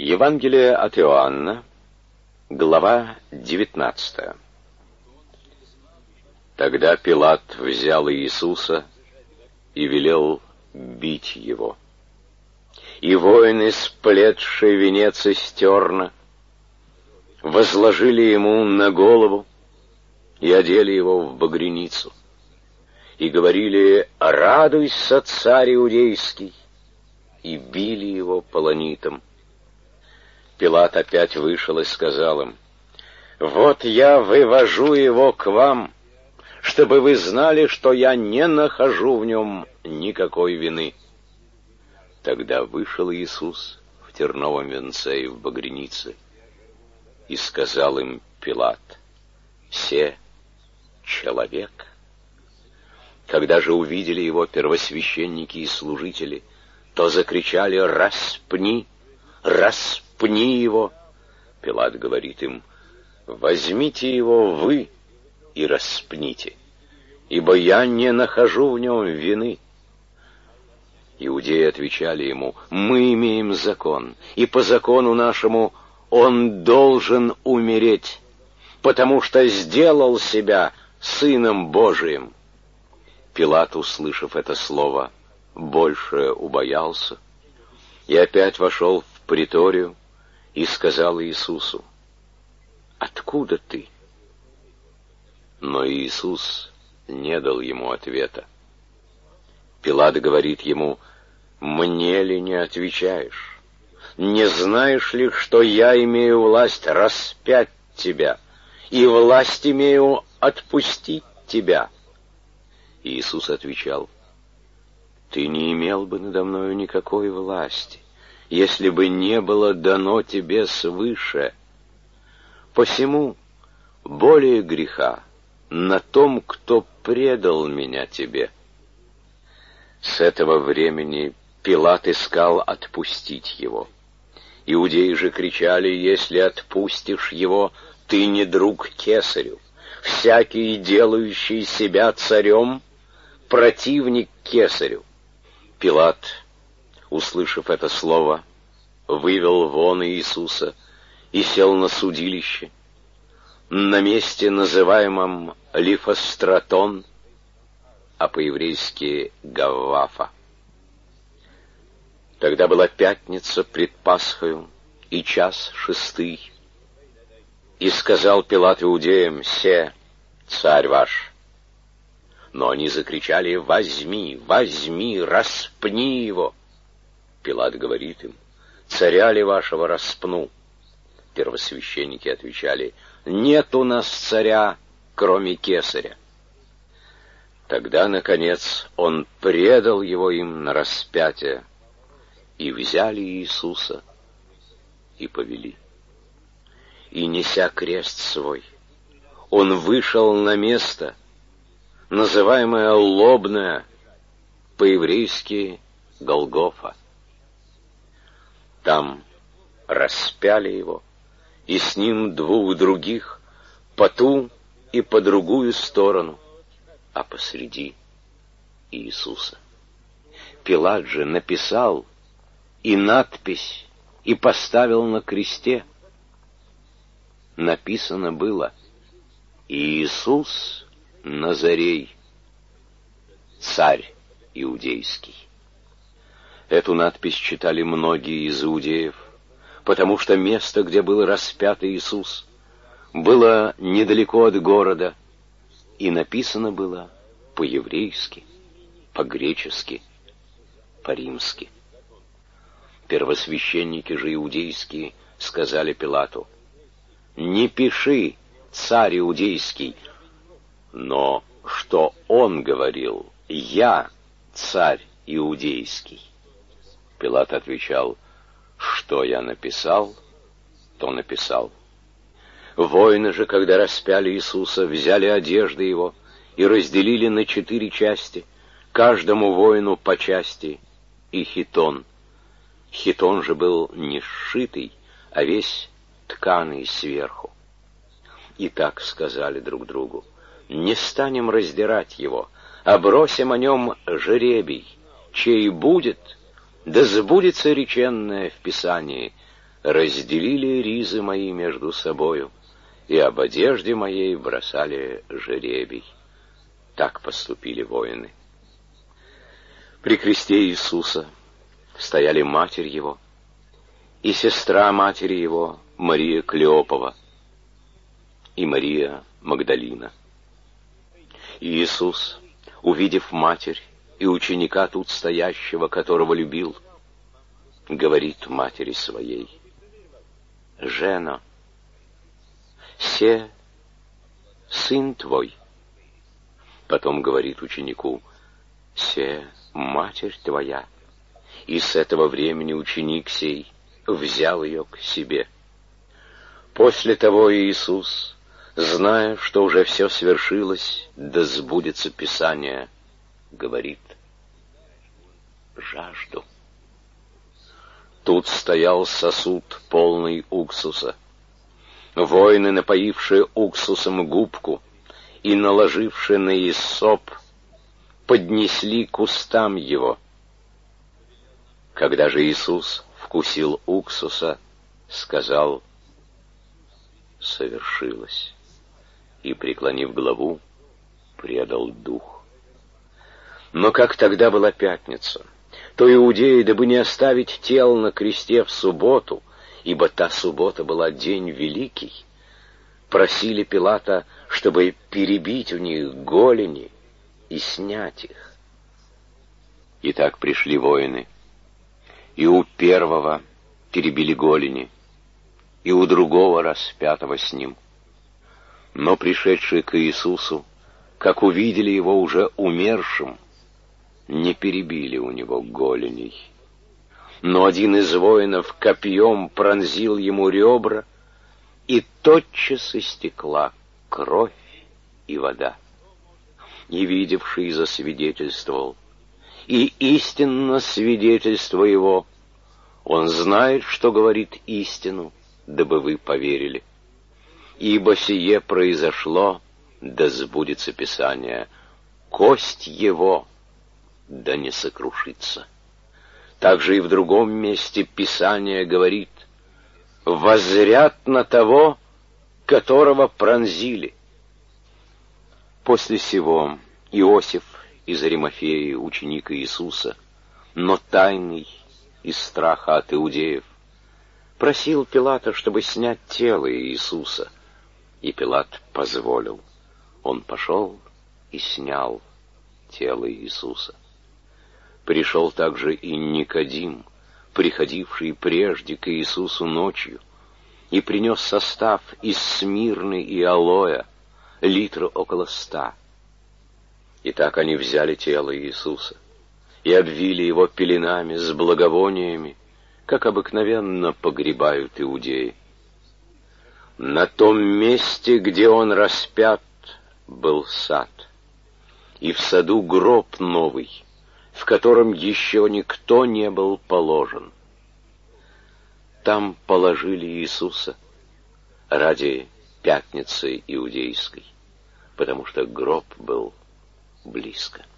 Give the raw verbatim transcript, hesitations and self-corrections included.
Евангелие от Иоанна, глава девятнадцатая. Тогда Пилат взял Иисуса и велел бить его. И воины, сплетшие венец из терна, возложили ему на голову и одели его в багряницу, и говорили: «Радуйся, царь иудейский!» и били его полонитом. Пилат опять вышел и сказал им: «Вот я вывожу его к вам, чтобы вы знали, что я не нахожу в нем никакой вины». Тогда вышел Иисус в терновом венце и в багрянице, и сказал им Пилат: «Се человек». Когда же увидели его первосвященники и служители, то закричали: «Распни! Распни его!» Пилат говорит им: «Возьмите его вы и распните, ибо я не нахожу в нем вины». Иудеи отвечали ему: «Мы имеем закон, и по закону нашему он должен умереть, потому что сделал себя Сыном Божиим». Пилат, услышав это слово, больше убоялся, и опять вошел в приторию и сказал Иисусу: «Откуда ты?» Но Иисус не дал ему ответа. Пилат говорит ему: «Мне ли не отвечаешь? Не знаешь ли, что я имею власть распять тебя, и власть имею отпустить тебя?» Иисус отвечал: «Ты не имел бы надо мною никакой власти, если бы не было дано тебе свыше. Посему более греха на том, кто предал меня тебе». С этого времени Пилат искал отпустить его. Иудеи же кричали: «Если отпустишь его, ты не друг кесарю. Всякий, делающий себя царем, противник кесарю». Пилат, услышав это слово, вывел вон Иисуса и сел на судилище, на месте, называемом Лифостратон, а по-еврейски Гаввафа. Тогда была пятница пред Пасхою и час шестый. И сказал Пилат иудеям: «Се царь ваш». Но они закричали: «Возьми, возьми, распни его». Пилат говорит им: «Царя ли вашего распну?» Первосвященники отвечали: «Нет у нас царя, кроме кесаря». Тогда, наконец, он предал его им на распятие, и взяли Иисуса и повели. И, неся крест свой, он вышел на место, называемое Лобное, по-еврейски Голгофа. Там распяли его, и с ним двух других, по ту и по другую сторону, а посреди Иисуса. Пилат же написал и надпись, и поставил на кресте. Написано было: «Иисус Назарей, царь иудейский». Эту надпись читали многие из иудеев, потому что место, где был распят Иисус, было недалеко от города, и написано было по-еврейски, по-гречески, по-римски. Первосвященники же иудейские сказали Пилату: «Не пиши, царь иудейский, но что он говорил: я царь иудейский». Пилат отвечал: «Что я написал, то написал». Воины же, когда распяли Иисуса, взяли одежды его и разделили на четыре части, каждому воину по части, и хитон. Хитон же был не сшитый, а весь тканый сверху. И так сказали друг другу: «Не станем раздирать его, а бросим о нем жребий, чей будет, да сбудется реченное в Писании: разделили ризы мои между собою, и об одежде моей бросали жеребий. Так поступили воины. При кресте Иисуса стояли матерь его и сестра матери его, Мария Клеопова, и Мария Магдалина. И Иисус, увидев матерь и ученика тут стоящего, которого любил, говорит матери своей: «Жена, се сын твой». Потом говорит ученику: «Се матерь твоя». И с этого времени ученик сей взял ее к себе. После того Иисус, зная, что уже все свершилось, да сбудется Писание, говорит: «Жажду». Тут стоял сосуд, полный уксуса. Воины, напоившие уксусом губку и наложившие на иссоп, поднесли к устам его. Когда же Иисус вкусил уксуса, сказал: «Совершилось», и, преклонив голову, предал дух. Но как тогда была пятница, то иудеи, дабы не оставить тел на кресте в субботу, ибо та суббота была день великий, просили Пилата, чтобы перебить у них голени и снять их. И так пришли воины, и у первого перебили голени, и у другого распятого с ним. Но пришедшие к Иисусу, как увидели его уже умершим, не перебили у него голеней. Но один из воинов копьем пронзил ему ребра, и тотчас истекла кровь и вода. И видевший засвидетельствовал, и истинно свидетельство его, он знает, что говорит истину, дабы вы поверили. Ибо сие произошло, да сбудется Писание: кость его да не сокрушится. Также и в другом месте Писание говорит: воззрят на того, которого пронзили. После сего Иосиф из Аримафеи, ученик Иисуса, но тайный из страха от иудеев, просил Пилата, чтобы снять тело Иисуса, и Пилат позволил. Он пошел и снял тело Иисуса. Пришел также и Никодим, приходивший прежде к Иисусу ночью, и принес состав из смирны и алоэ, литра около ста. И так они взяли тело Иисуса и обвили его пеленами с благовониями, как обыкновенно погребают иудеи. На том месте, где он распят, был сад, и в саду гроб новый, в котором еще никто не был положен. Там положили Иисуса ради пятницы иудейской, потому что гроб был близко.